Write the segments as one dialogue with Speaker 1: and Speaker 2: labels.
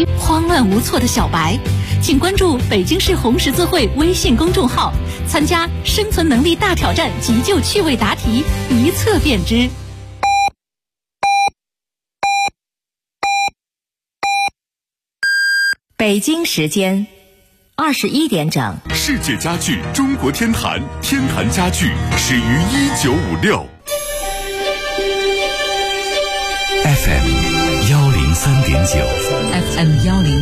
Speaker 1: 区慌乱无措的小白，请关注北京市红十字会微信公众号，参加生存能力大挑战急救趣味答题，一测便知。
Speaker 2: 北京时间21点整。
Speaker 3: 世界家具中国天坛，天坛家具始于1956。
Speaker 4: FM 103.9
Speaker 2: FM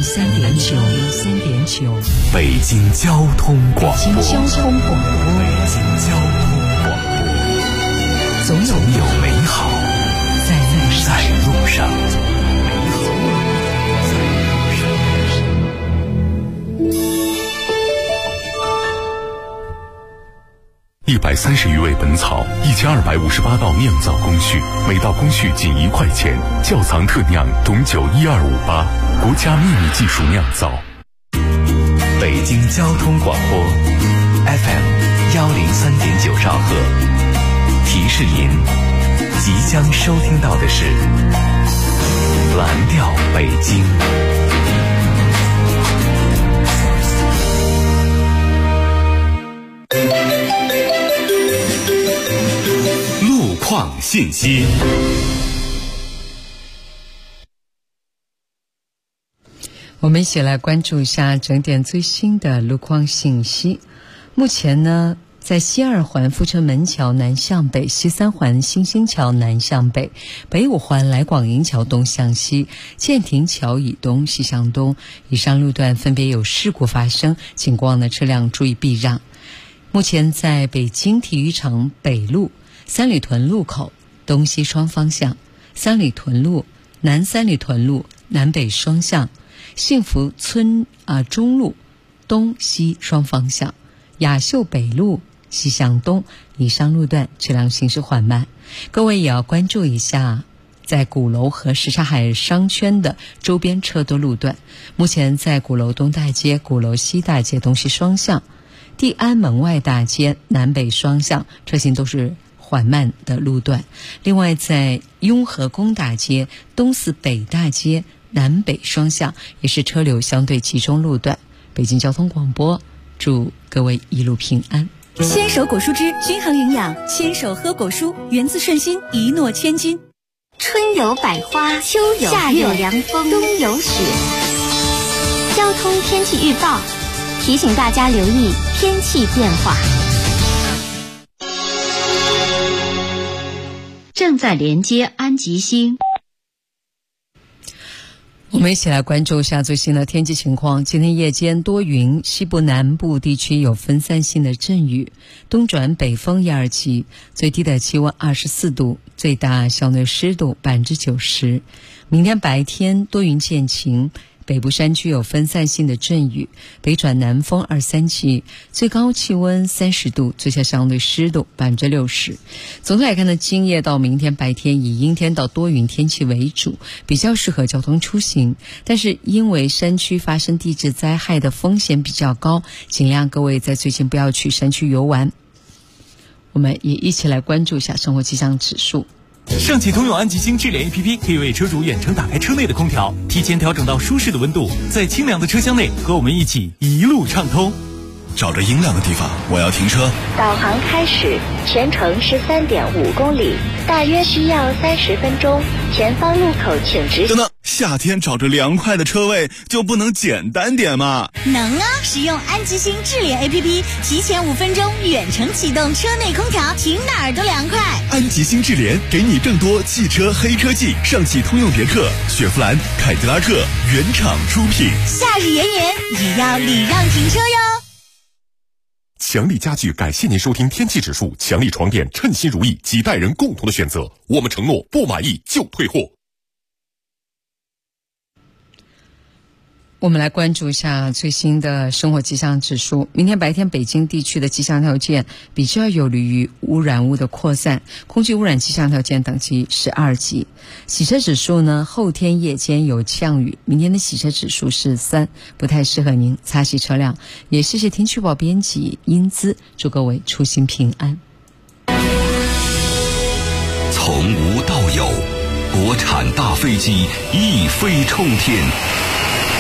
Speaker 2: 103.9
Speaker 4: 北京交通广播。
Speaker 2: 北京交通广播。总有美好在路上。
Speaker 3: 130余味本草，1258道酿造工序，每道工序仅1块钱。窖藏特酿董酒12588，国家秘密技术酿造。
Speaker 4: 北京交通广播 FM 103.9兆赫，提示您即将收听到的是蓝调北京。
Speaker 3: 路况信息。
Speaker 5: 我们一起来关注一下整点最新的路况信息。目前呢，在西二环阜成门桥南向北、西三环新兴桥南向北、北五环来广营桥东向西、建亭桥以东西向东以上路段分别有事故发生，请过往的车辆注意避让。目前在北京体育场北路、三里屯路口东西双方向、三里屯路、南三里屯路南北双向、幸福村中路东西双方向、雅秀北路西向东以上路段车辆行驶缓慢。各位也要关注一下在鼓楼和什刹海商圈的周边车多路段。目前在鼓楼东大街、鼓楼西大街东西双向、地安门外大街南北双向车行都是缓慢的路段。另外在雍和宫大街、东四北大街南北双向也是车流相对集中路段。北京交通广播祝各位一路平安。
Speaker 1: 牵手果蔬汁均衡营养，牵手喝果蔬，源自顺心，一诺千金。
Speaker 6: 春有百花，秋有夏有凉风，冬有雪。交通天气预报提醒大家留意天气变化。
Speaker 2: 正在连接安吉星。
Speaker 5: 我们一起来关注一下最新的天气情况。今天夜间多云，西部南部地区有分散性的阵雨，东转北风1、2级，最低的气温24度，最大相对湿度90%。明天白天多云见晴，北部山区有分散性的阵雨，北转南风2、3级，最高气温30度，最小相对湿度60%。总体来看呢，今夜到明天白天以阴天到多云天气为主，比较适合交通出行。但是因为山区发生地质灾害的风险比较高，尽量各位在最近不要去山区游玩。我们也一起来关注一下生活气象指数。
Speaker 7: 上汽通用安吉星智联 APP 可以为车主远程打开车内的空调，提前调整到舒适的温度，在清凉的车厢内和我们一起一路畅通。
Speaker 8: 找着阴凉的地方，我要停车。
Speaker 6: 导航开始，全程13.5公里，大约需要30分钟。前方路口请直行。
Speaker 8: 等等，夏天找着凉快的车位就不能简单点吗？
Speaker 9: 能啊！使用安吉星智联 APP， 提前5分钟远程启动车内空调，停哪儿都凉快。
Speaker 8: 安吉星智联给你更多汽车黑科技，上汽通用别克、雪佛兰、凯迪拉克原厂出品。
Speaker 9: 夏日炎炎也要礼让停车哟。
Speaker 3: 强力家具感谢您收听天气指数，强力床垫称心如意，几代人共同的选择，我们承诺不满意就退货。
Speaker 5: 我们来关注一下最新的生活气象指数。明天白天北京地区的气象条件比较有利于污染物的扩散，空气污染气象条件等级12级。洗车指数呢，后天夜间有降雨，明天的洗车指数是3，不太适合您擦洗车辆。也谢谢天气预报编辑英姿，祝各位出行平安。
Speaker 4: 从无到有，国产大飞机一飞冲天，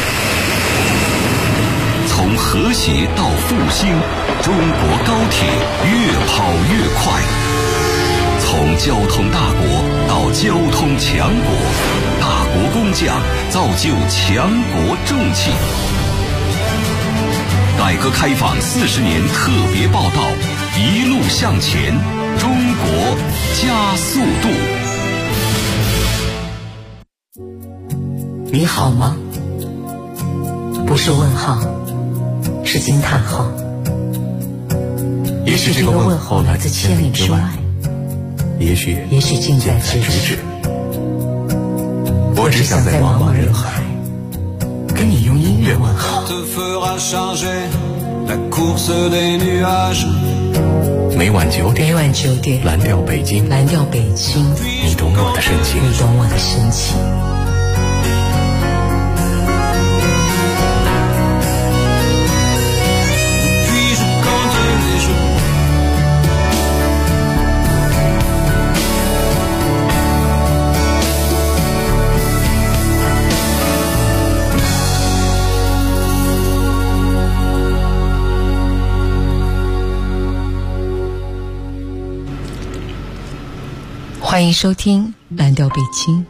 Speaker 4: 和谐到复兴，中国高铁越跑越快。从交通大国到交通强国，大国工匠造就强国重器。改革开放40年特别报道，一路向前，中国加速度。
Speaker 5: 你好吗？不是问号，是惊叹号。
Speaker 3: 也许这个问候来自千里之外，也许近在咫尺。我只想在茫茫人海跟你用音乐问候。每晚9点，蓝调北京，你懂我的深情。
Speaker 5: 欢迎收听蓝调北京。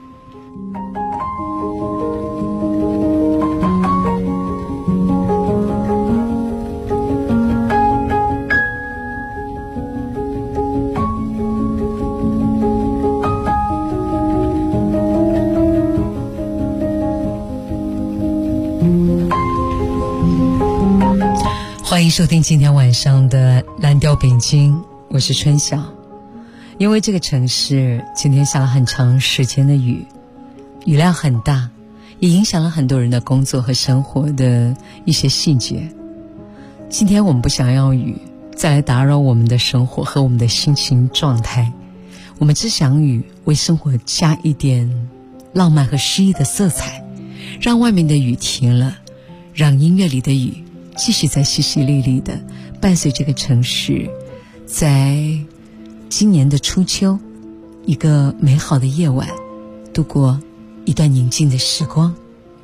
Speaker 5: 欢迎收听今天晚上的蓝调北京，我是春晓。因为这个城市今天下了很长时间的雨，雨量很大，也影响了很多人的工作和生活的一些细节。今天我们不想要雨再来打扰我们的生活和我们的心情状态，我们只想雨为生活加一点浪漫和诗意的色彩，让外面的雨停了，让音乐里的雨继续在淅淅沥沥的伴随这个城市，在今年的初秋，一个美好的夜晚，度过一段宁静的时光。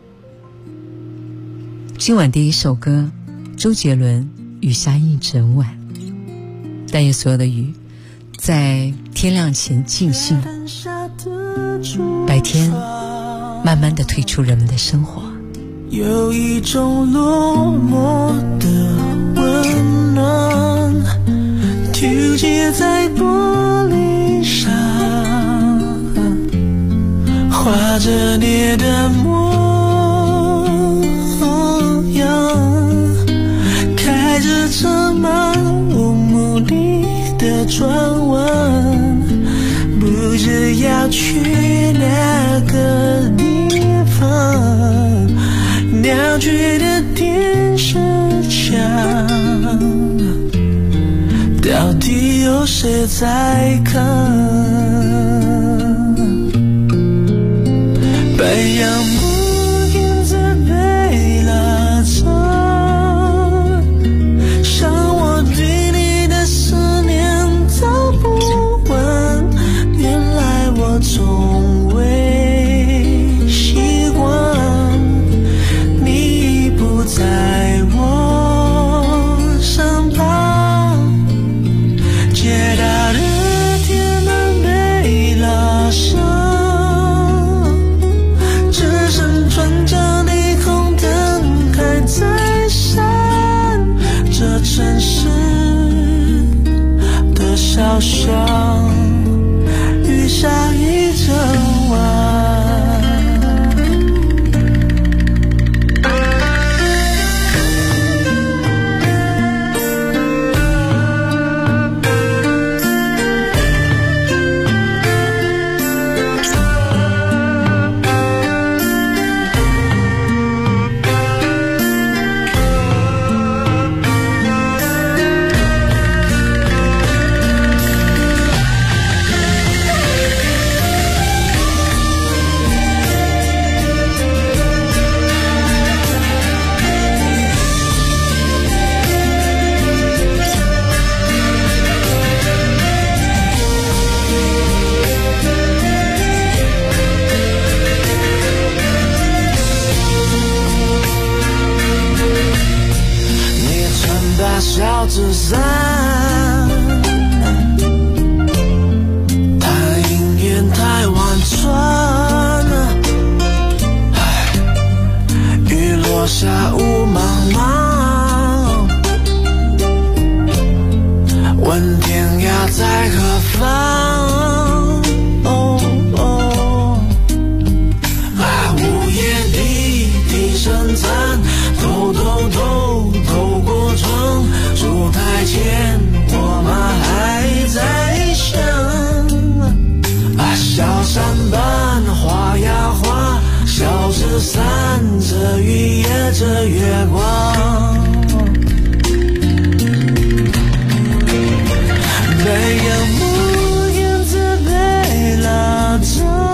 Speaker 5: 今晚第一首歌，周杰伦《雨下一整晚》，但愿所有的雨在天亮前尽兴，白天慢慢地退出人们的生活。
Speaker 10: 有一种落寞的温暖，纠结在玻璃上，画着你的模样，开着车漫无目的的转弯，不知要去哪个地方，鸟居的电视墙到底有谁在看？白杨木叶子被拉长，像我对你的思念走不完，原来我从未习惯你不在我身旁，街道的天门被拉上，只下雾茫茫，问天涯在何方？午夜里低声叹，偷过窗，烛台前我们还在想，小山般花呀花，小纸伞遮雨也遮月光，被阳幕影子被拉长，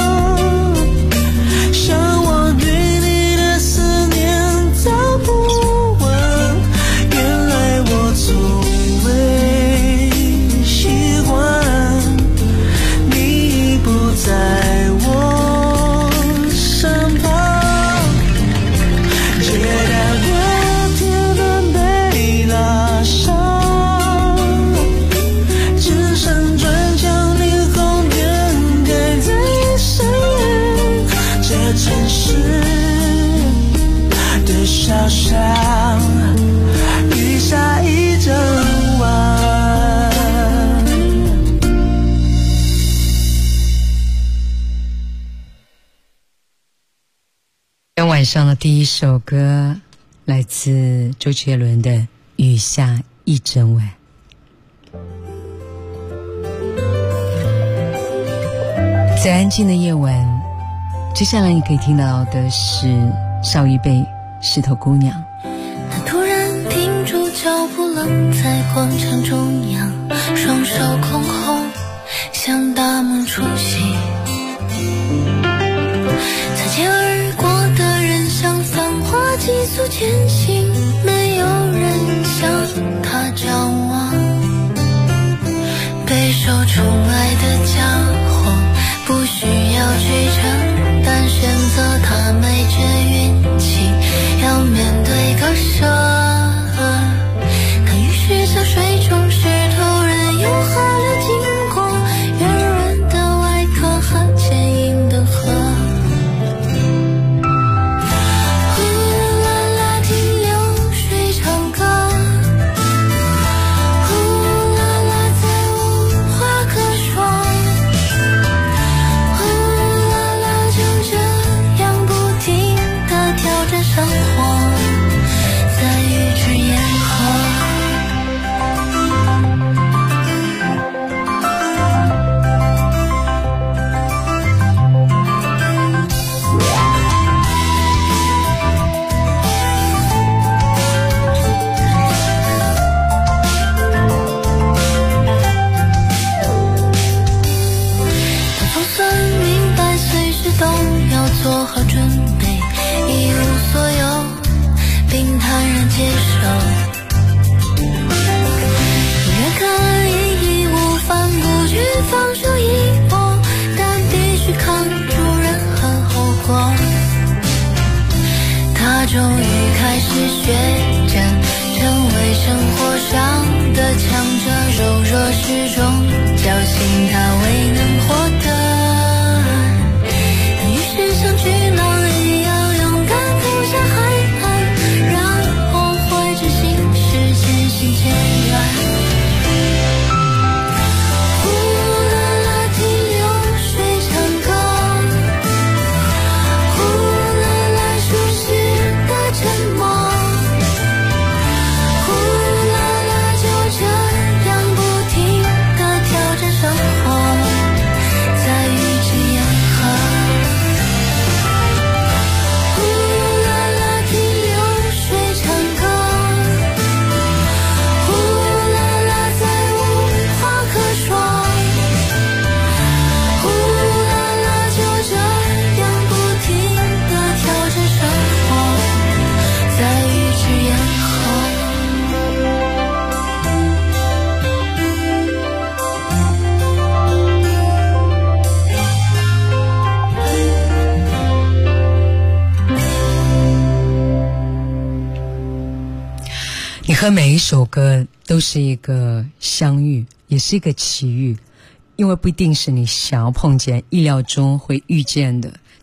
Speaker 10: 向往对你的思念早不完，原来我从未习惯你不在我身旁，街道过天灯被拉上，只剩转角霓虹灯还在闪亮，这城市的小巷雨下一整晚。
Speaker 5: 今天晚上的第一首歌来自周杰伦的《雨下一整晚》。在安静的夜晚，接下来你可以听到的是邵一贝《石头姑娘》。
Speaker 11: 他突然停住脚步，愣在广场中央，双手空空，向大门出席。擦肩而过的人像繁华急速前行，没有人向他张望。备受宠爱的家伙，不需要去承担，选择他没这运气，要面对割舍。他于是在水中石头人用河流经过，圆润的外壳和坚硬的河。呼啦啦听流水唱歌，呼啦啦在无话可说，呼啦啦就这样不停地挑战生活，在预知烟河。他总算明白，随时都要做好准备，一无所有并坦然接受。越可以义无反顾去放手一搏，但必须扛住任何后果。他终于开始学着成为生活上的强者，柔弱始终侥幸他未能获得。他于是像巨浪一样勇敢扑向海岸，然后怀着心事渐行渐远。呼啦啦听流水唱歌，呼啦啦熟悉的沉默，呼啦啦就这样不停地挑战生活，在预知烟河。呼啦啦听流水唱歌，呼啦啦再无话可说，呼啦啦就这样不停地挑战生活，在预知烟河。
Speaker 5: 你和每一首歌都是一个相遇，也是一个奇遇，因为不一定是你想要碰见、意料中会遇见的，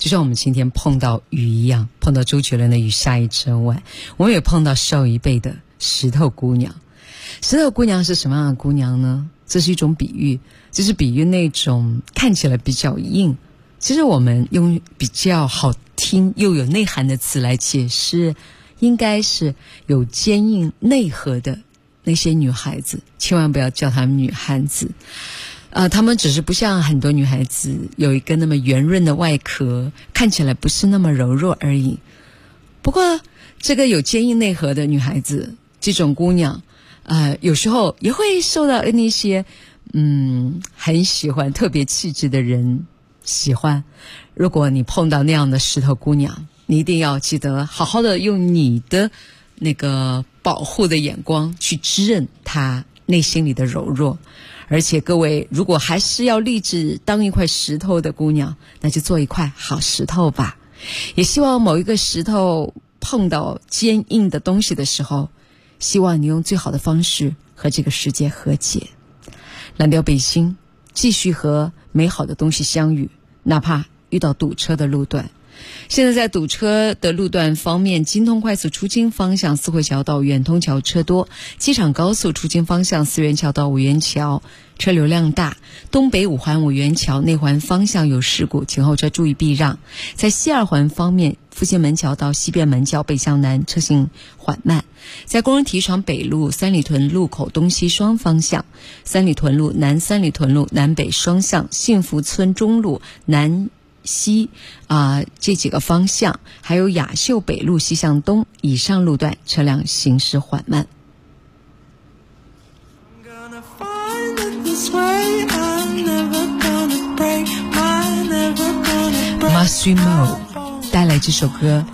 Speaker 5: 就像我们今天碰到雨一样，碰到周杰伦的雨下一整晚，我们也碰到少一辈的石头姑娘。石头姑娘是什么样的姑娘呢？这是一种比喻，就是比喻那种看起来比较硬，其实我们用比较好听又有内涵的词来解释，应该是有坚硬内核的那些女孩子，千万不要叫她们女汉子。她们只是不像很多女孩子有一个那么圆润的外壳，看起来不是那么柔弱而已。不过这个有坚硬内核的女孩子，这种姑娘有时候也会受到那些很喜欢特别气质的人喜欢。如果你碰到那样的石头姑娘，你一定要记得好好的用你的那个保护的眼光去滋润她内心里的柔弱。而且各位，如果还是要立志当一块石头的姑娘，那就做一块好石头吧。也希望某一个石头碰到坚硬的东西的时候，希望你用最好的方式和这个世界和解。蓝调北京，继续和美好的东西相遇，哪怕遇到堵车的路段。现在在堵车的路段方面，京通快速出京方向四惠桥到远通桥车多，机场高速出京方向四元桥到五元桥车流量大，东北五环五元桥内环方向有事故，请后车注意避让。在西二环方面，复兴门桥到西便门桥北向南车行缓慢。在工人体育场北路三里屯路口东西双方向，三里屯路南三里屯路南北双向，幸福村中路南西这几个方向，还有雅秀北路西向东以上路段车辆行驶缓慢。Massimo 带来这首歌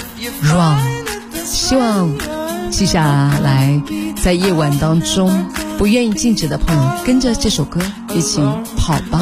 Speaker 5: Run， 希望接下来在夜晚当中不愿意静止的朋友跟着这首歌一起跑吧。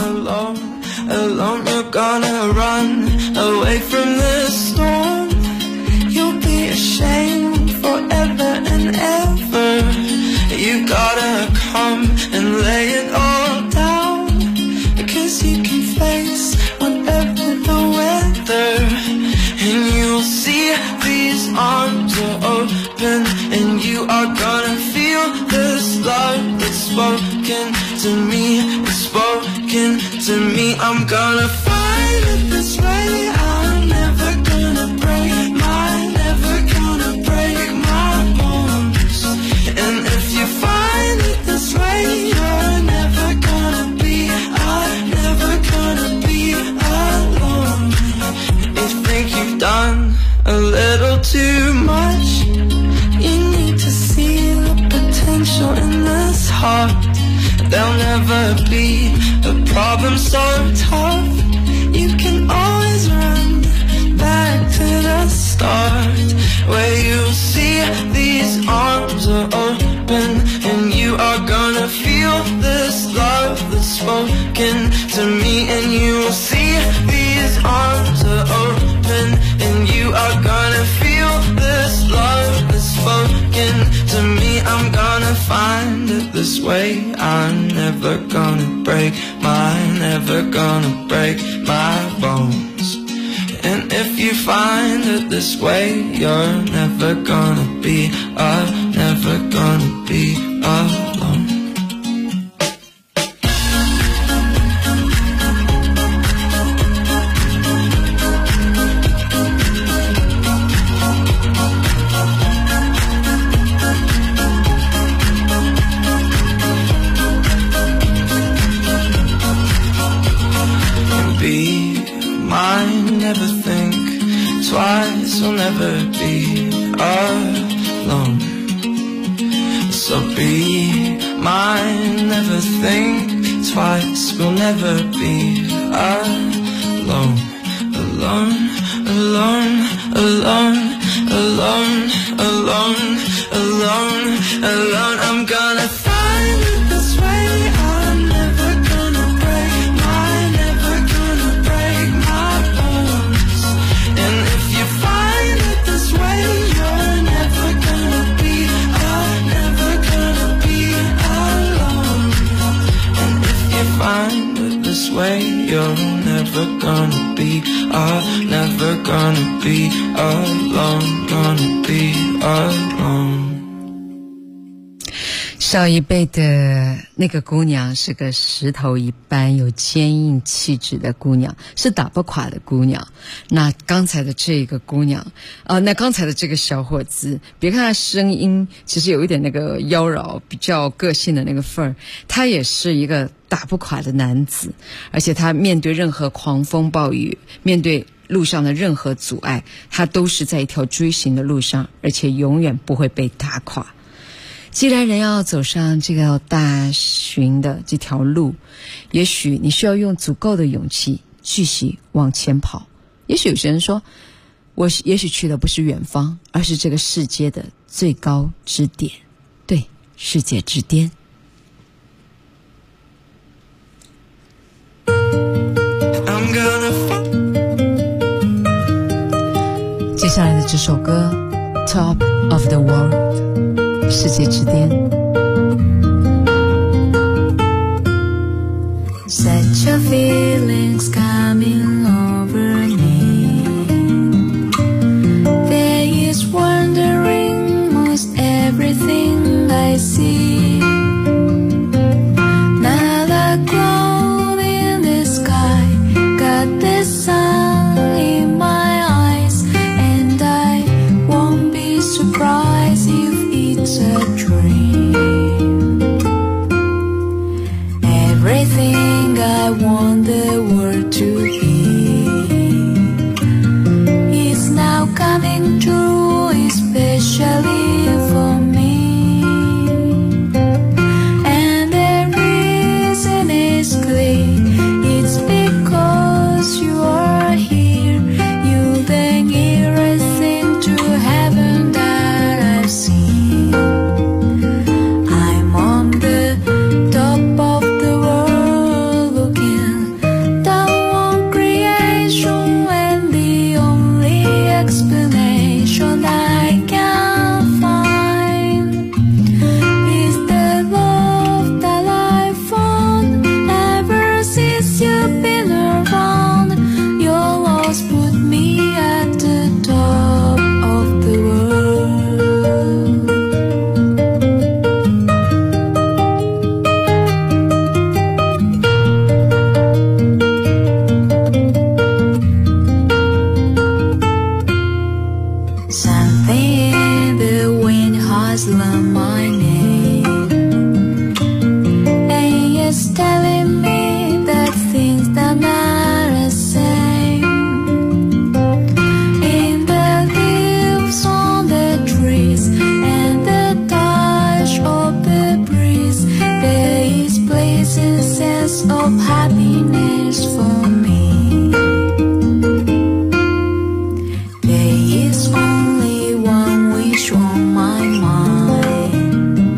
Speaker 10: Alone you're gonna run away from the storm. You'll be ashamed forever and ever. You gotta come and lay it all down, because you can face whatever the weather. And you'll see these arms are open, and you are gonna feel this love that's spoken to me. It's spoken to me. I'm gonna find it this way. I'm never gonna break never gonna break my bones. And if you find it this way, you're never gonna be alone. You think you've done a little too much. You need to see the potential in this heart. There'll never be a problem so tough. You can always run back to the start, where you'll see these arms are open, and you are gonna feel this love that's spoken to me. And you'll see these arms are open, and you are gonna feel this love that's spoken to me. I'm gonna find it this way. I'm never gonna break never gonna break my bones. And if you find it this way, you're never gonna be alone. Never think twice, we'll never be alone. So be mine, never think twice, we'll never be alone. Alone, alone, alone, alone, alone, alone, alone. I'm gonna find it this way. I'm never gonna break never gonna break my bones. And if you find it this way, you're never gonna be alone. And if you find it this way, you'll never never gonna be never gonna be alone, gonna be alone。
Speaker 5: 上一辈的那个姑娘是个石头一般有坚硬气质的姑娘，是打不垮的姑娘。那刚才的这个姑娘那刚才的这个小伙子，别看他声音其实有一点那个妖娆比较个性的那个份儿，他也是一个打不垮的男子，而且他面对任何狂风暴雨，面对路上的任何阻碍，他都是在一条追寻的路上，而且永远不会被打垮。既然人要走上这个大巡的这条路，也许你需要用足够的勇气继续往前跑。也许有些人说，我也许去的不是远方，而是这个世界的最高之点，对，世界之巅。接下来的这首歌 Top of the World， 世界之巅。
Speaker 11: Such a feeling's coming over me. There is wondering most everything I see. Not a cloud in the sky, got the sun in my eyes, and I won't be surprised if it's a dream. Everything I want the world to be is now coming true, especially for me. And the reason is clear, it's because you are here. You're the nearest thing to heaven that I've seen. I'm on the top of the world, looking down on creation, and the only explanation I can find is the love that I found ever since you've been around. Your loss put me at the top of the world. Something in the wind has learned my name, and it's telling me that things that not the same. In the leaves on the trees and the touch of the breeze, there is place and sense of happiness for me. There is only one wish on my mind,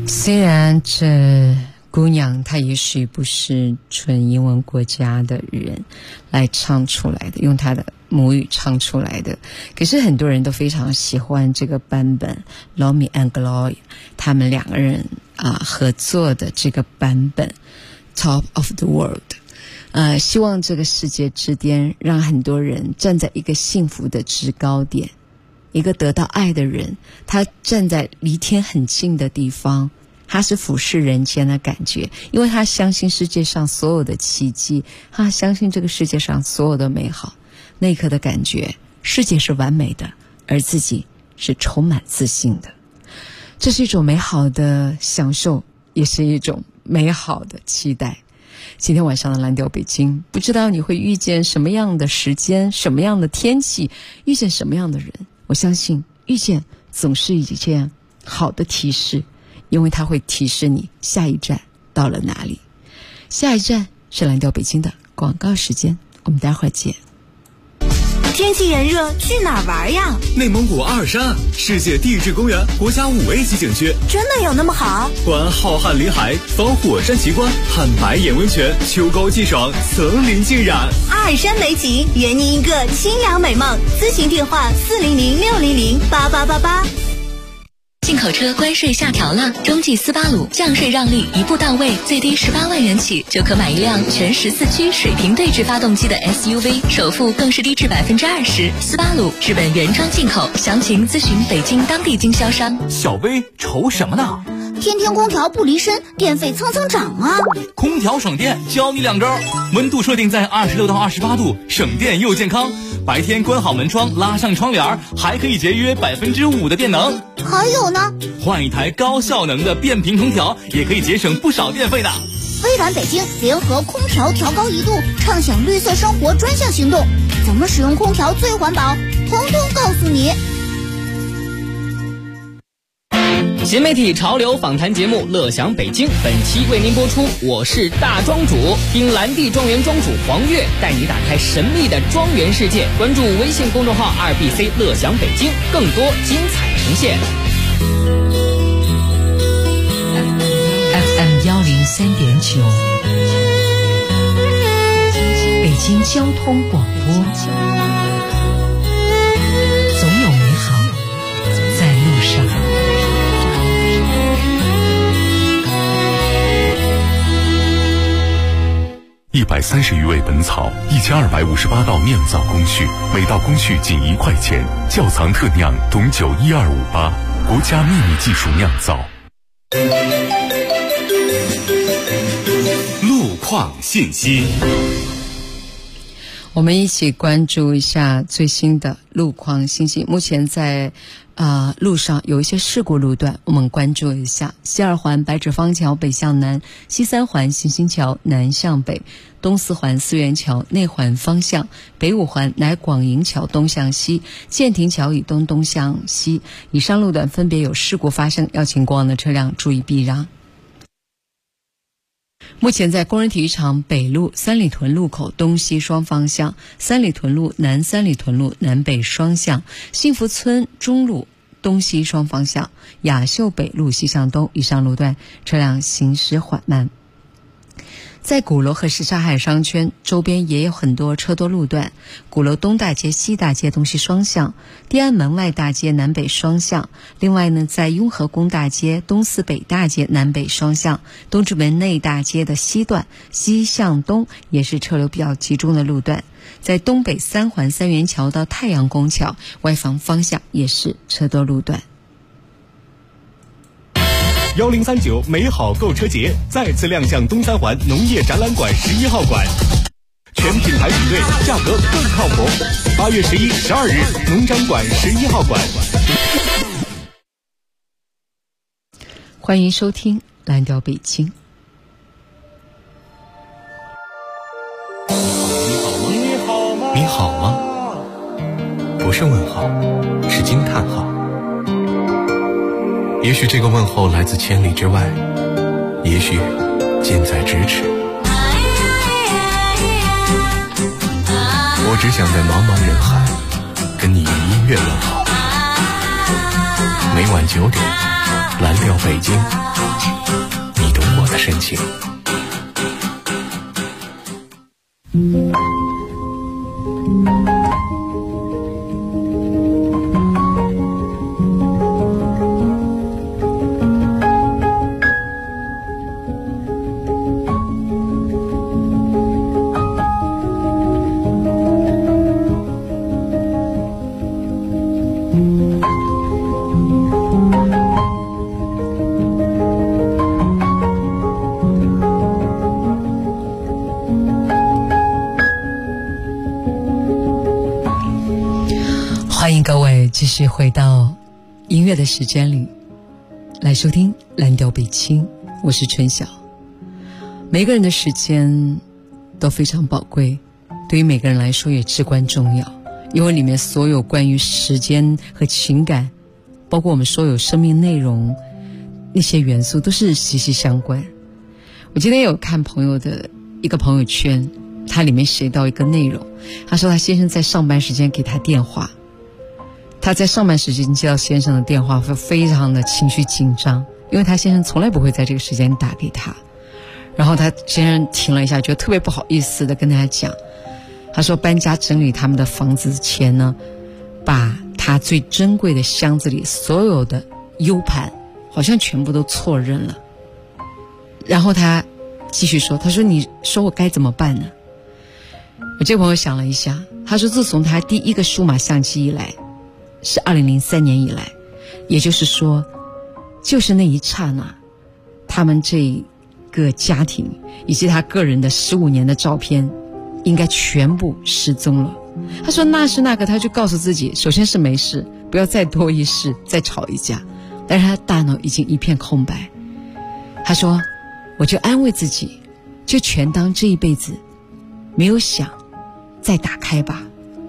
Speaker 5: 虽然这姑娘她也许不是纯英文国家的人来唱出来的，用她的母语唱出来的，可是很多人都非常喜欢这个版本 Lomi and Gloria 他们两个人合作的这个版本 Top of the World。希望这个世界之巅让很多人站在一个幸福的制高点，一个得到爱的人，他站在离天很近的地方，他是俯视人间的感觉，因为他相信世界上所有的奇迹，他相信这个世界上所有的美好。那一刻的感觉，世界是完美的，而自己是充满自信的。这是一种美好的享受，也是一种美好的期待。今天晚上的蓝调北京，不知道你会遇见什么样的时间，什么样的天气，遇见什么样的人。我相信遇见总是一件好的提示，因为它会提示你下一站到了哪里。下一站是蓝调北京的广告时间，我们待会儿见。
Speaker 9: 天气炎热，去哪儿玩呀？
Speaker 8: 内蒙古阿尔山，世界地质公园国家5A级景区，
Speaker 9: 真的有那么好？
Speaker 8: 观浩瀚林海，访火山奇观，看白眼温泉，秋高气爽，层林尽染。
Speaker 9: 阿尔山美景，圆您一个清凉美梦。咨询电话400-600-8888。
Speaker 1: 进口车关税下调了，中继斯巴鲁降税让利一步到位，最低18万元起就可买一辆全14驱水平对置发动机的 SUV， 首付更是低至20%。斯巴鲁日本原装进口，详情咨询北京当地经销商。
Speaker 7: 小薇愁什么呢？
Speaker 9: 天天空调不离身，电费蹭蹭涨啊！
Speaker 7: 空调省电，教你2招：温度设定在26到28度，省电又健康。白天关好门窗，拉上窗帘，还可以节约5%的电能。
Speaker 9: 还有呢，
Speaker 7: 换一台高效能的变频空调，也可以节省不少电费的。
Speaker 9: 微软北京联合空调调高1度，畅享绿色生活专项行动，怎么使用空调最环保，通通告诉你。
Speaker 12: 新媒体潮流访谈节目《乐享北京》本期为您播出，我是大庄主，听蓝地庄园庄主黄月带你打开神秘的庄园世界。关注微信公众号2BC 乐享北京，更多精彩呈现。
Speaker 5: FM 103.9，北京交通广播，总有美好在路上。
Speaker 3: 130余味本草，1258道酿造工序，每道工序仅1块钱。窖藏特酿董酒12588，国家秘密技术酿造。
Speaker 8: 路况信息，
Speaker 5: 我们一起关注一下最新的路况信息。目前在路上有一些事故路段，我们关注一下：西2环白纸坊桥北向南，西3环新兴桥南向北，东4环思源桥内环方向，北5环乃广营桥东向西，建亭桥以东东向西。以上路段分别有事故发生，要请过往的车辆注意避让。目前在工人体育场北路三里屯路口东西双方向，三里屯路南三里屯路南北双向，幸福村中路东西双方向，雅秀北路西向东，以上路段车辆行驶缓慢。在鼓楼和什刹海商圈周边也有很多车多路段，鼓楼东大街西大街东西双向，地安门外大街南北双向。另外呢，在雍和宫大街东四北大街南北双向，东直门内大街的西段西向东也是车流比较集中的路段。在东北3环三元桥到太阳宫桥外方方向也是车多路段。
Speaker 8: 1039美好购车节再次亮相东3环农业展览馆11号馆，全品牌比对，价格更靠谱。8月11、12日，农展馆11号馆。
Speaker 5: 欢迎收听蓝调北京。
Speaker 4: 你好吗？不是问号，是惊叹号。也许这个问候来自千里之外，也许近在咫尺。我只想在茫茫人海跟你用音乐问好。 每晚9点，蓝调北京，你懂我的深情。
Speaker 5: 欢迎各位继续回到音乐的时间里来收听蓝调北京，我是春晓。每个人的时间都非常宝贵，对于每个人来说也至关重要，因为里面所有关于时间和情感，包括我们所有生命内容那些元素都是息息相关。我今天有看朋友的一个朋友圈，他里面写到一个内容，他说他先生在上班时间给他电话，他在上班时间接到先生的电话会非常的情绪紧张，因为他先生从来不会在这个时间打给他。然后他先生停了一下，觉得特别不好意思的跟他讲，他说搬家整理他们的房子前呢，把他最珍贵的箱子里所有的 U 盘好像全部都错认了。然后他继续说，他说你说我该怎么办呢？我这个朋友想了一下，他说自从他第一个数码相机以来，是2003年以来，也就是说就是那一刹那，他们这个家庭以及他个人的15年的照片应该全部失踪了。他说那是那个，他就告诉自己，首先是没事，不要再多一事，再吵一架，但是他大脑已经一片空白。他说我就安慰自己，就全当这一辈子没有想再打开吧。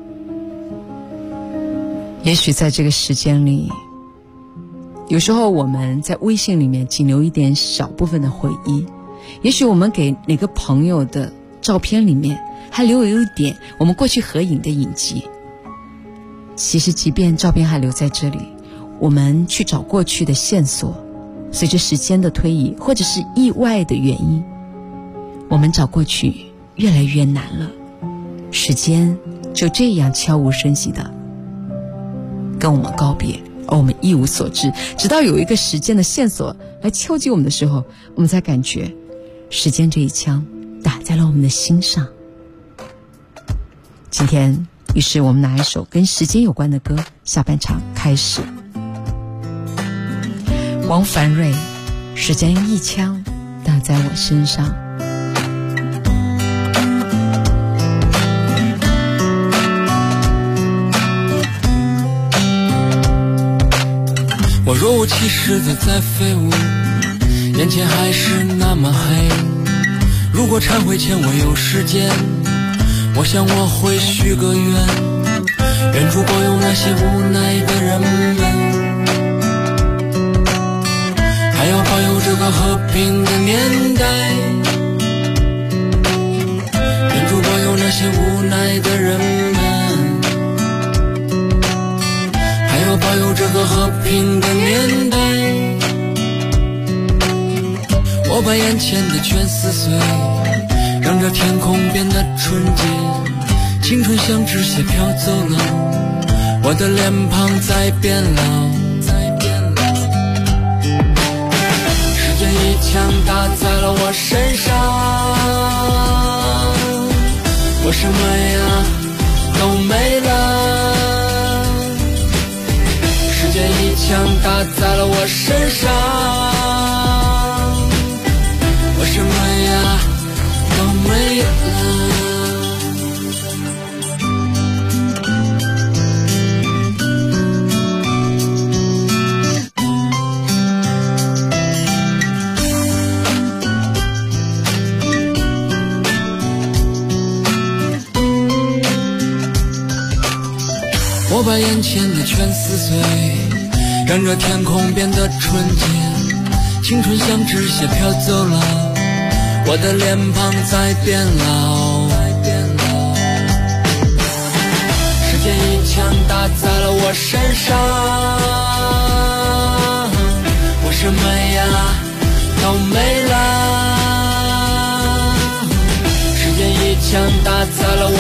Speaker 5: 也许在这个时间里，有时候我们在微信里面仅留一点小部分的回忆，也许我们给哪个朋友的照片里面还留有一点我们过去合影的影迹。其实即便照片还留在这里，我们去找过去的线索，随着时间的推移或者是意外的原因，我们找过去越来越难了。时间就这样悄无声息的跟我们告别，而我们一无所知，直到有一个时间的线索来敲击我们的时候，我们才感觉时间这一枪打在了我们的心上。今天于是我们拿一首跟时间有关的歌，下半场开始。王凡瑞，时间一枪打在我身上。
Speaker 10: 我若无其事的在飞舞，眼前还是那么黑。如果忏悔前我有时间，我想我会许个愿，愿主保佑那些无奈的人们，还要保佑这个和平的年代，愿主保佑那些无奈的人们，还要保佑这个和平的年代。我把眼前的全撕碎，让这天空变得纯洁，青春像纸屑飘走了，我的脸庞在变老。时间一枪打在了我身上，我什么呀都没了。时间一枪打在了我身上，我什么呀都没了。我把眼前的全撕碎，让这天空变得纯洁，青春像纸屑飘走了，我的脸庞在变老。时间一枪打在了我身上，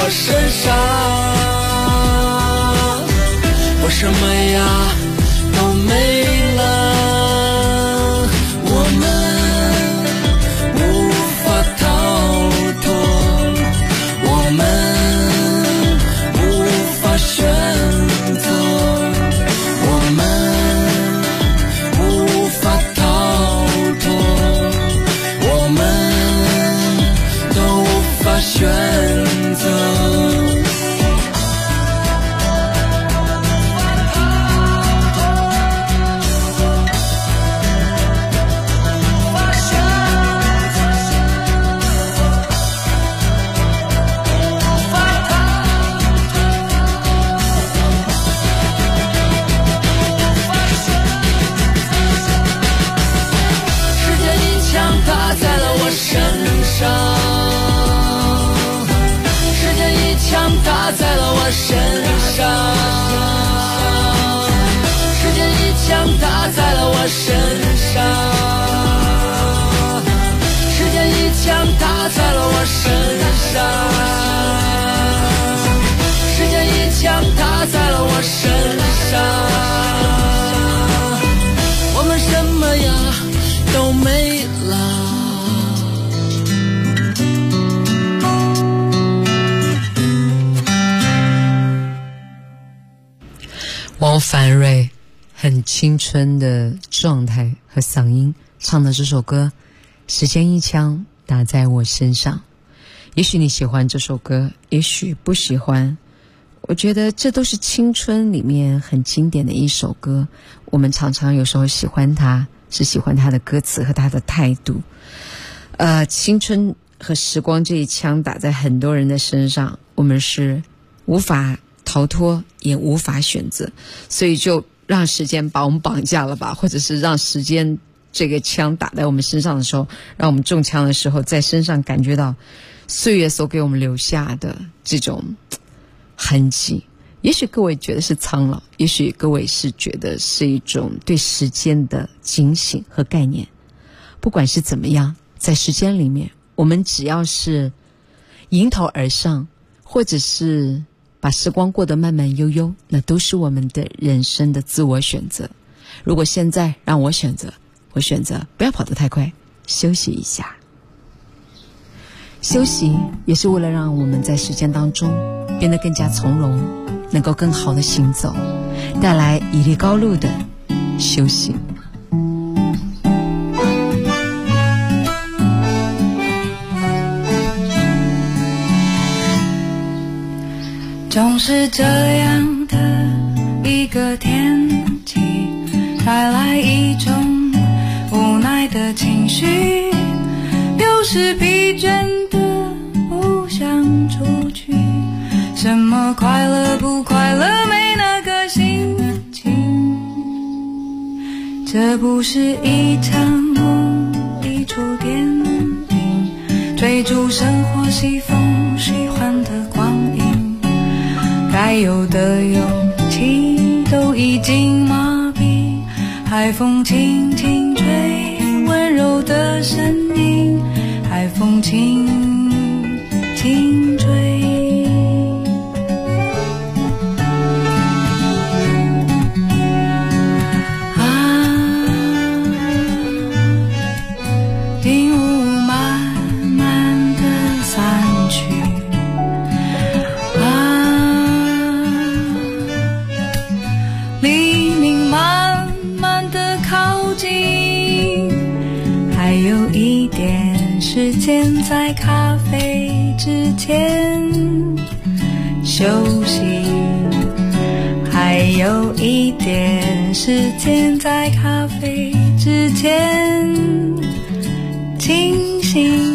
Speaker 10: 我身上，我什么呀都没了，我们无法逃脱，我们无法选择，我们无法逃脱，我们都无法选择。打在了我身上，时间一枪打在了我身上，时间一枪打在了我身上，时间一枪打在了我身上，我们什么呀都没了。
Speaker 5: 王凡瑞很青春的状态和嗓音唱的这首歌，时间一枪打在我身上。也许你喜欢这首歌，也许不喜欢，我觉得这都是青春里面很经典的一首歌。我们常常有时候喜欢它，是喜欢它的歌词和它的态度。青春和时光这一枪打在很多人的身上，我们是无法逃脱也无法选择，所以就让时间把我们绑架了吧，或者是让时间这个枪打在我们身上的时候，让我们中枪的时候在身上感觉到岁月所给我们留下的这种痕迹。也许各位觉得是苍老，也许各位是觉得是一种对时间的警醒和概念。不管是怎么样，在时间里面，我们只要是迎头而上，或者是把时光过得慢慢悠悠，那都是我们的人生的自我选择。如果现在让我选择，我选择不要跑得太快，休息一下。休息也是为了让我们在时间当中变得更加从容，能够更好的行走，带来屹立高路的休息。
Speaker 11: 总是这样的一个天气，带来一种无奈的情绪，有时疲倦的不想出去，什么快乐不快乐没那个心情，这不是一场梦，一出电影，追逐生活西风喜欢的光阴，该有的勇气都已经麻痹，海风轻轻吹，温柔的声音，海风轻轻吹。云雾慢慢地散去，黎明慢慢地靠近，还有一点时间在咖啡之前休息，还有一点时间在咖啡之前清醒。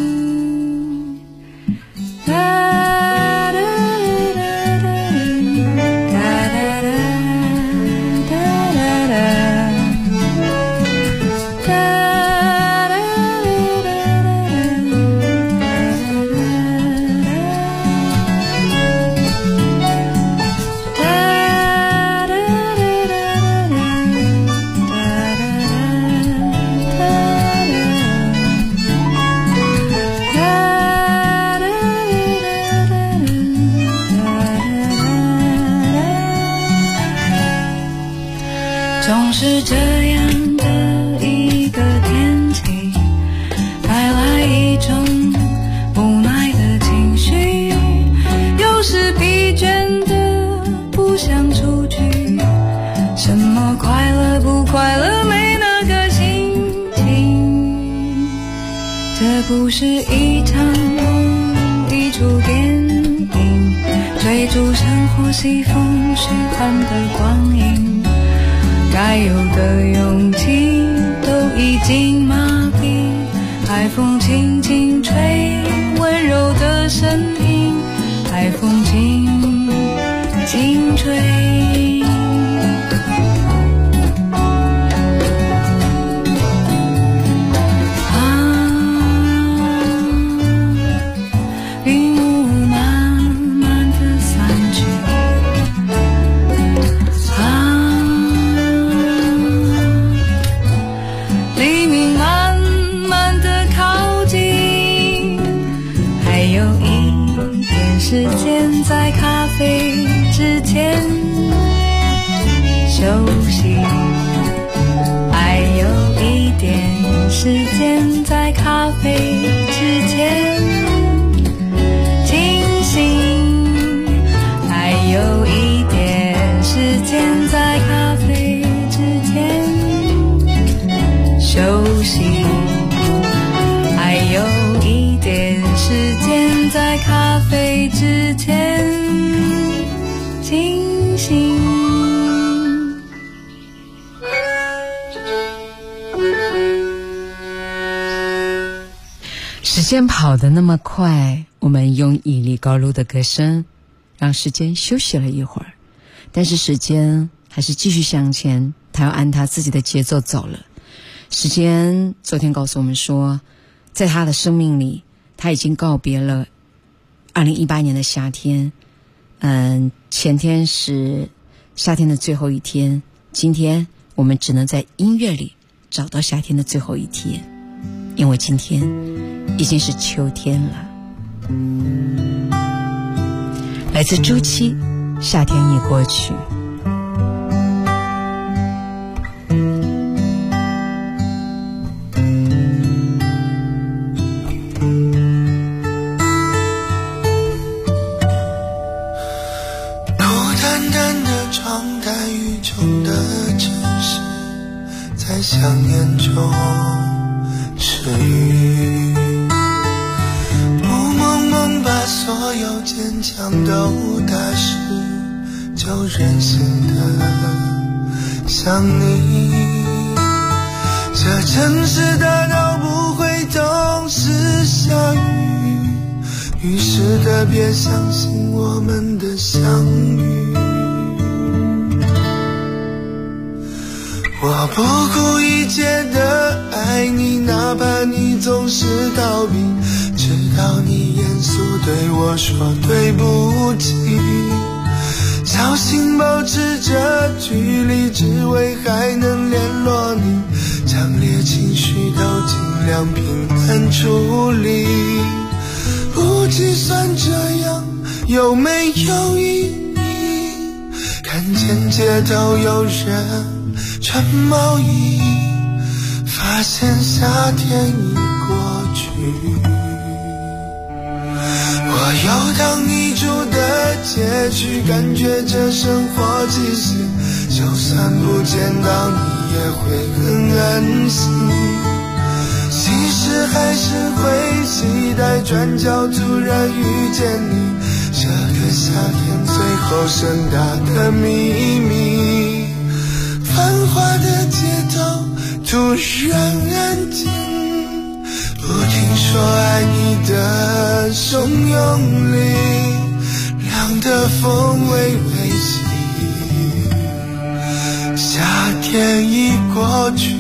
Speaker 11: 这不是一场梦，一出电影，追逐生活西风虚幻的光影，该有的勇气都已经麻痹，海风轻轻吹，温柔的声音，海风轻轻吹。时间在咖啡之前休息，还有一点时间在咖啡之前清醒，还有一点时间在咖啡之前休息，还有一点时间在咖啡之前清醒。
Speaker 5: 时间跑得那么快，我们用屹立高楼的歌声让时间休息了一会儿，但是时间还是继续向前，它要按它自己的节奏走了。时间昨天告诉我们说，在他的生命里，他已经告别了2018年的夏天，前天是夏天的最后一天，今天我们只能在音乐里找到夏天的最后一天，因为今天已经是秋天了。来自朱七，夏天已过去。
Speaker 10: 想念中治愈，雾蒙蒙把所有坚强都打湿，就任性的想你。这城市大到不会总是下雨，于是的别相信我们的相遇。我不顾一切的爱你，哪怕你总是逃避，直到你严肃对我说对不起，小心保持着距离，只为还能联络你，强烈情绪都尽量平淡处理。不计算这样有没有意义，看见街头有人穿毛衣，发现夏天已过去。我有趟遗嘱的结局，感觉这生活气息，就算不见到你也会很安心。其实还是会期待转角突然遇见你，这个夏天最后盛大的秘密。繁华的街头突然安静，不听说爱你的汹涌里，凉的风微微起，夏天已过去。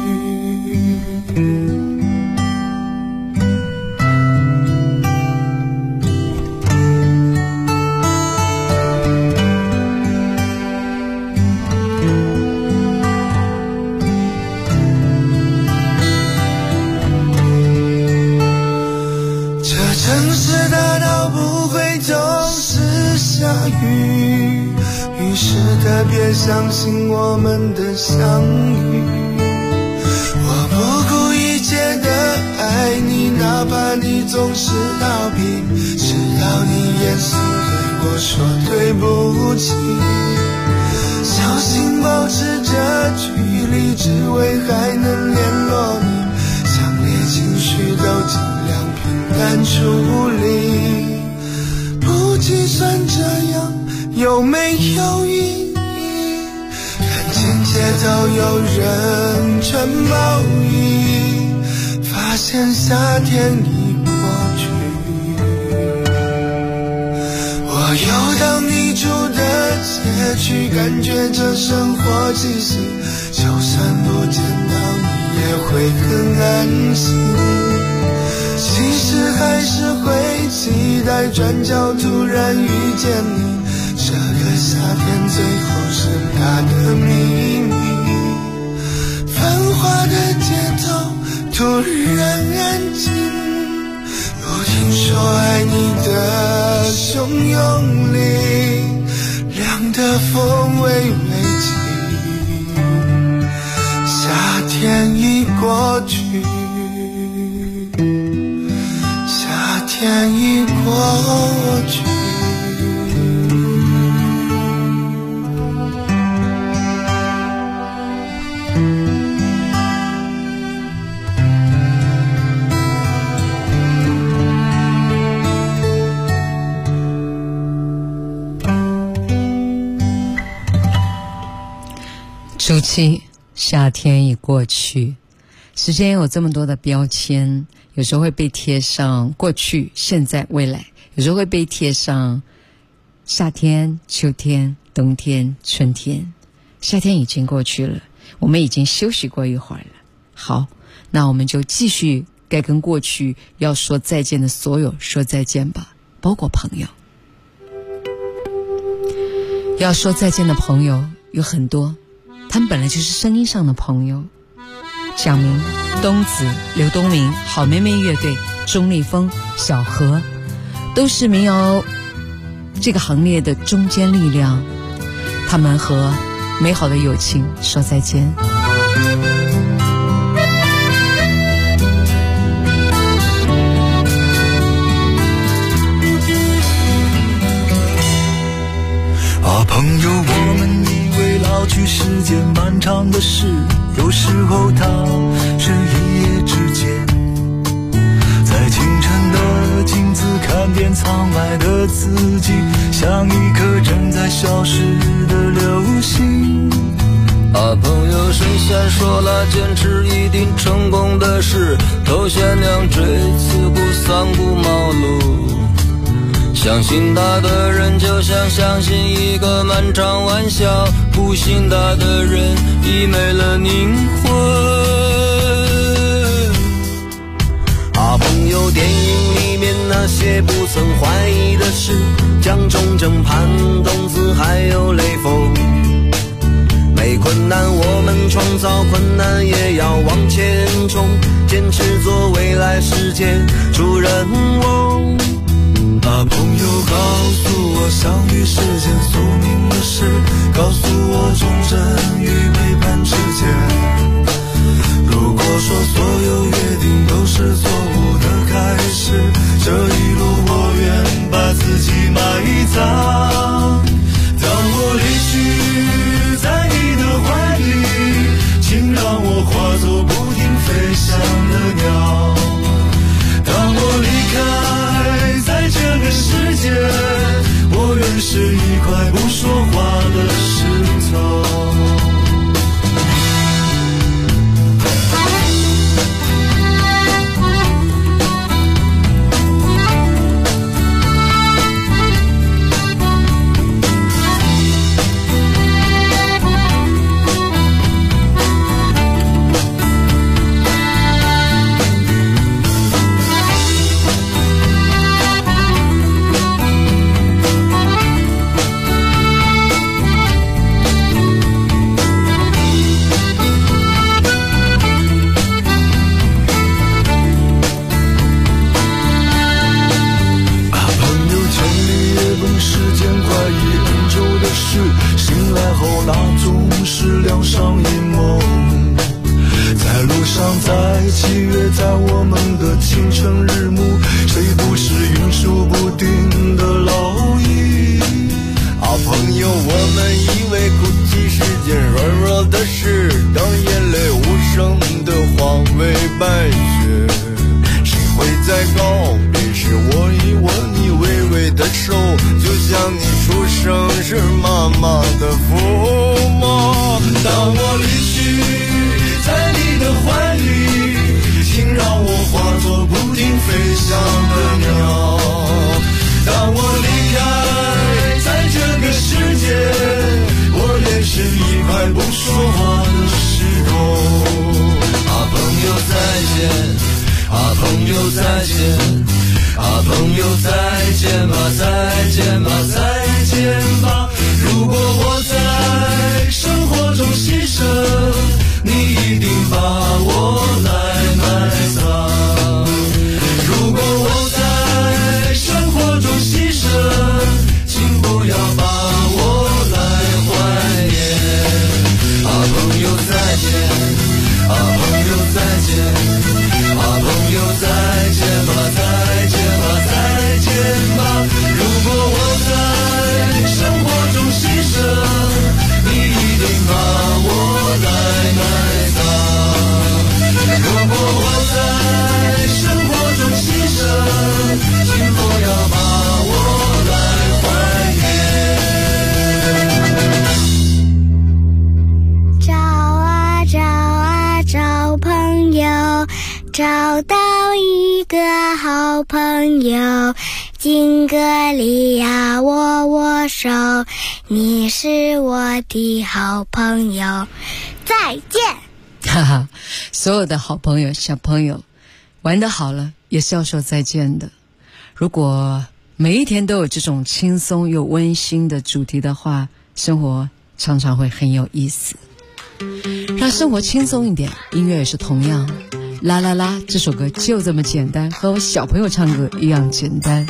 Speaker 10: 于是的别相信我们的相遇，我不顾一切的爱你，哪怕你总是逃避，直到你严肃对我说对不起，小心保持着距离，只为还能联络你，强烈情绪都尽有意义，看见街头有人穿毛衣，发现夏天已过去。我游到你住的街区，感觉这生活气息，就算不见到你也会很安心。其实还是会期待转角突然遇见你，这个夏天最后是他的秘密。繁华的街头突然安静，不听说爱你的汹涌里，凉的风微微起，夏天已过去，夏天已过去。
Speaker 5: 暑期，夏天已过去，时间有这么多的标签，有时候会被贴上过去、现在、未来，有时候会被贴上夏天、秋天、冬天、春天。夏天已经过去了，我们已经休息过一会儿了。好，那我们就继续该跟过去要说再见的所有说再见吧，包括朋友。要说再见的朋友有很多，他们本来就是声音上的朋友，蒋明、东子、刘东明、好妹妹乐队、钟立风、小何，都是民谣这个行列的中坚力量，他们和美好的友情说再见。
Speaker 10: 朋友，我们以为老去是件漫长的事，有时候它是一夜之间。在清晨的镜子看见苍白的自己，像一颗正在消失的流星。
Speaker 13: 朋友，谁先说了坚持一定成功的事，头悬梁锥刺股三顾茅庐。相信他的人就像相信一个漫长玩笑，不信他的人已没了灵魂。朋友，电影里面那些不曾怀疑的事，蒋中正、潘冬子还有雷锋。没困难我们创造困难，也要往前冲，坚持做未来世界主人翁。
Speaker 10: 朋友，告诉我相遇是件宿命的事，告诉我忠贞与背叛之间。如果说所有约定都是错误的开始，这一路我愿把自己埋葬。当我离去在你的怀里，请让我化作不停飞翔的鸟。当我离开在这个世界，我愿是一块不说话的石头。
Speaker 13: 就像你出生时妈
Speaker 14: 么的抚摸。当我离去在你的怀里，请让我化作不停飞翔的鸟。当我离开在这个世界，我变成一块不说话的石头。朋友再见，朋友再见，朋友再见吧，再见吧，再见吧。如果我在生活中牺牲，你一定把我来埋葬。如果我在生活中牺牲，请不要把我来怀念。朋友再见，朋友再见，朋友再见吧，再见吧，再见吧。如果我在生活中牺牲，你一定把我来埋葬。如果我在生活中牺牲，请不要把我来怀念。
Speaker 15: 找啊找啊找朋友，找到一个好朋友，金格利亚握握手，你是我的好朋友，再见。
Speaker 5: 哈哈，所有的好朋友小朋友玩得好了也是要说再见的。如果每一天都有这种轻松又温馨的主题的话，生活常常会很有意思。让生活轻松一点，音乐也是同样。啦啦啦这首歌就这么简单，和我小朋友唱歌一样简单。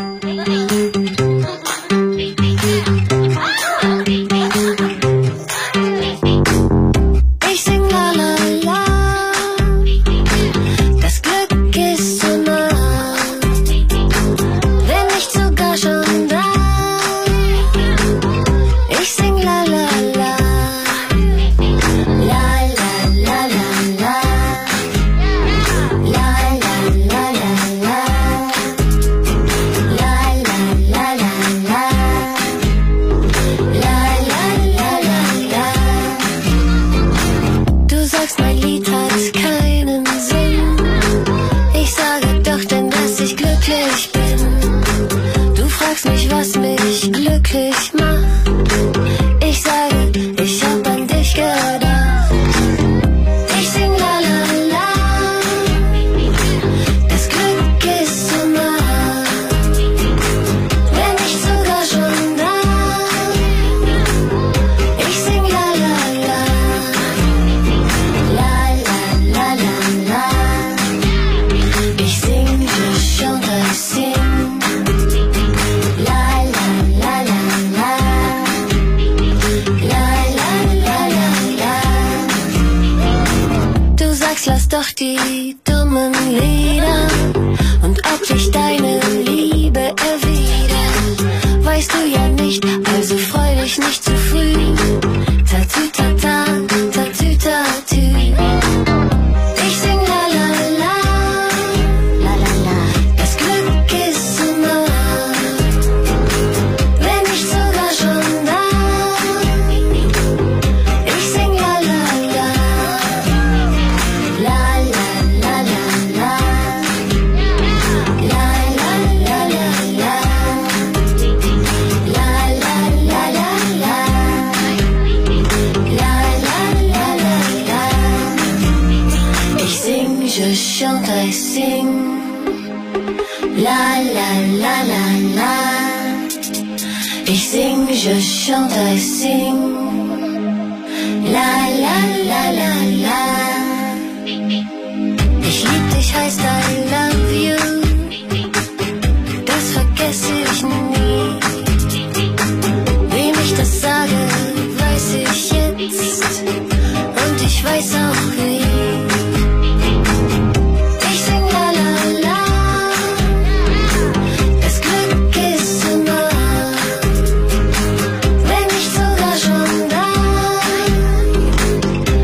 Speaker 11: Die dummen Lieder und ob sich deine Liebe erwidert, weißt du ja nicht, also freu dich nicht zu früh. Tatütata, tatütatü. Ich sing la la la, la la la. Das Glück ist so nah, wenn nicht sogar schon da. Ich sing la la la, la la la la la, la la la la la, la la la la la, la la la la la. Ich sing, je chante, I sing. La la la la la. Ich sing, je chante, I sing. La la la la la. Ich lieb dich heißt I love you. Das vergesse ich nie. Wem ich das sage, weiß ich jetzt. Und ich weiß auch wie. Ich sing la la la. Das Glück ist so nah, wenn nicht sogar schon da.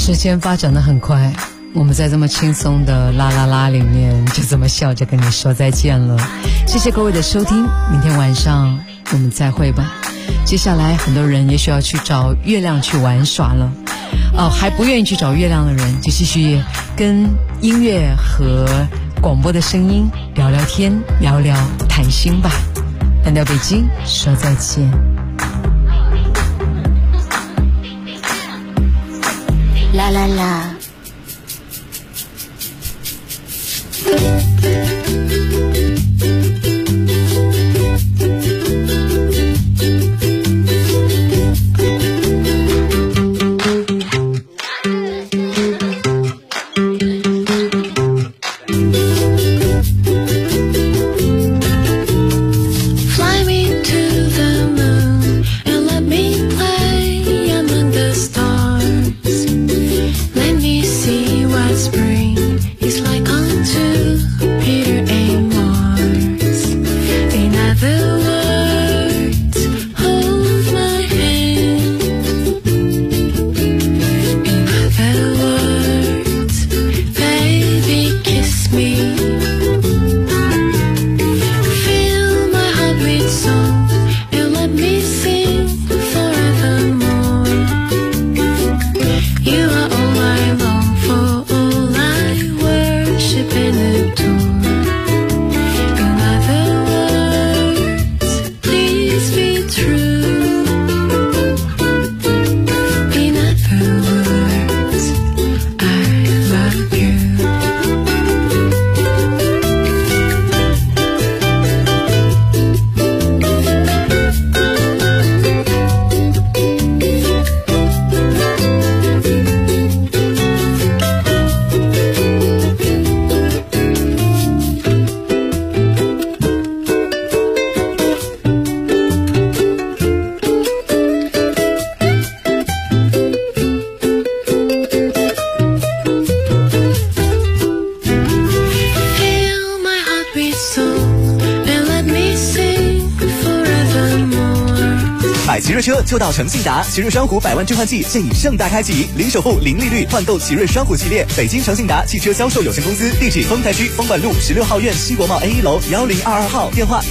Speaker 5: 时间发展得很快，我们在这么轻松的啦啦啦里面就这么笑着跟你说再见了。谢谢各位的收听，明天晚上我们再会吧。接下来很多人也许要去找月亮去玩耍了，还不愿意去找月亮的人就继续跟音乐和广播的声音聊聊天，聊聊谈心吧。蓝调北京说再见。
Speaker 6: 啦啦啦。
Speaker 16: 买奇瑞车就到诚信达，奇瑞双虎100万置换季现已盛大开启，零首付、零利率换购奇瑞双虎系列。北京诚信达汽车销售有限公司，地址丰台区丰管路16号院西国贸 A1 楼1022号，电话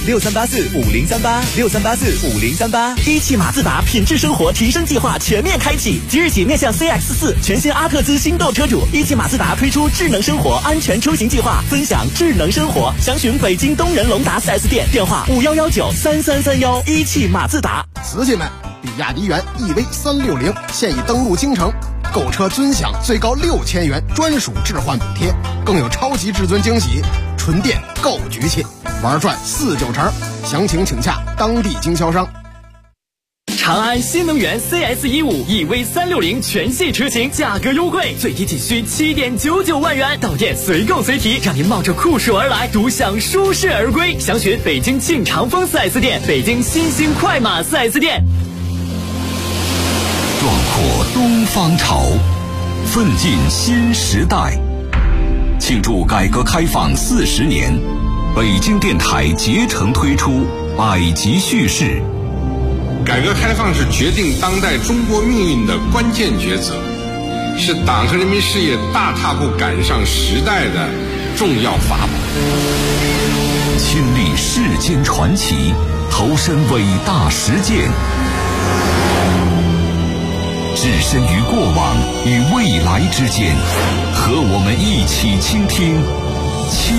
Speaker 16: 63845038，63845038。
Speaker 17: 一汽马自达品质生活提升计划全面开启，即日起面向 CX4 全新阿特兹新购车主，一汽马自达推出智能生活安全出行计划，分享智能生活。详询北京东人龙达 4S 店，电话51193331。一汽马自达。
Speaker 18: 瓷器们，比亚迪元 EV360现已登陆京城，购车尊享最高6000元专属置换补贴，更有超级至尊惊喜，纯电购局气，玩转49成。详情请洽当地经销商。
Speaker 12: 长安新能源 CS15 EV360全系车型价格优惠，最低仅需7.99万元，到店随购随提，让您冒着酷暑而来，独享舒适而归。详询北京庆长丰 4S 店、北京新兴快马 4S 店。
Speaker 3: 壮阔东方潮，奋进新时代。庆祝改革开放40年，北京电台竭诚推出百集叙事。
Speaker 19: 改革开放是决定当代中国命运的关键抉择，是党和人民事业大踏步赶上时代的重要法宝。
Speaker 3: 亲历世间传奇，投身伟大实践，置身于过往与未来之间，和我们一起倾听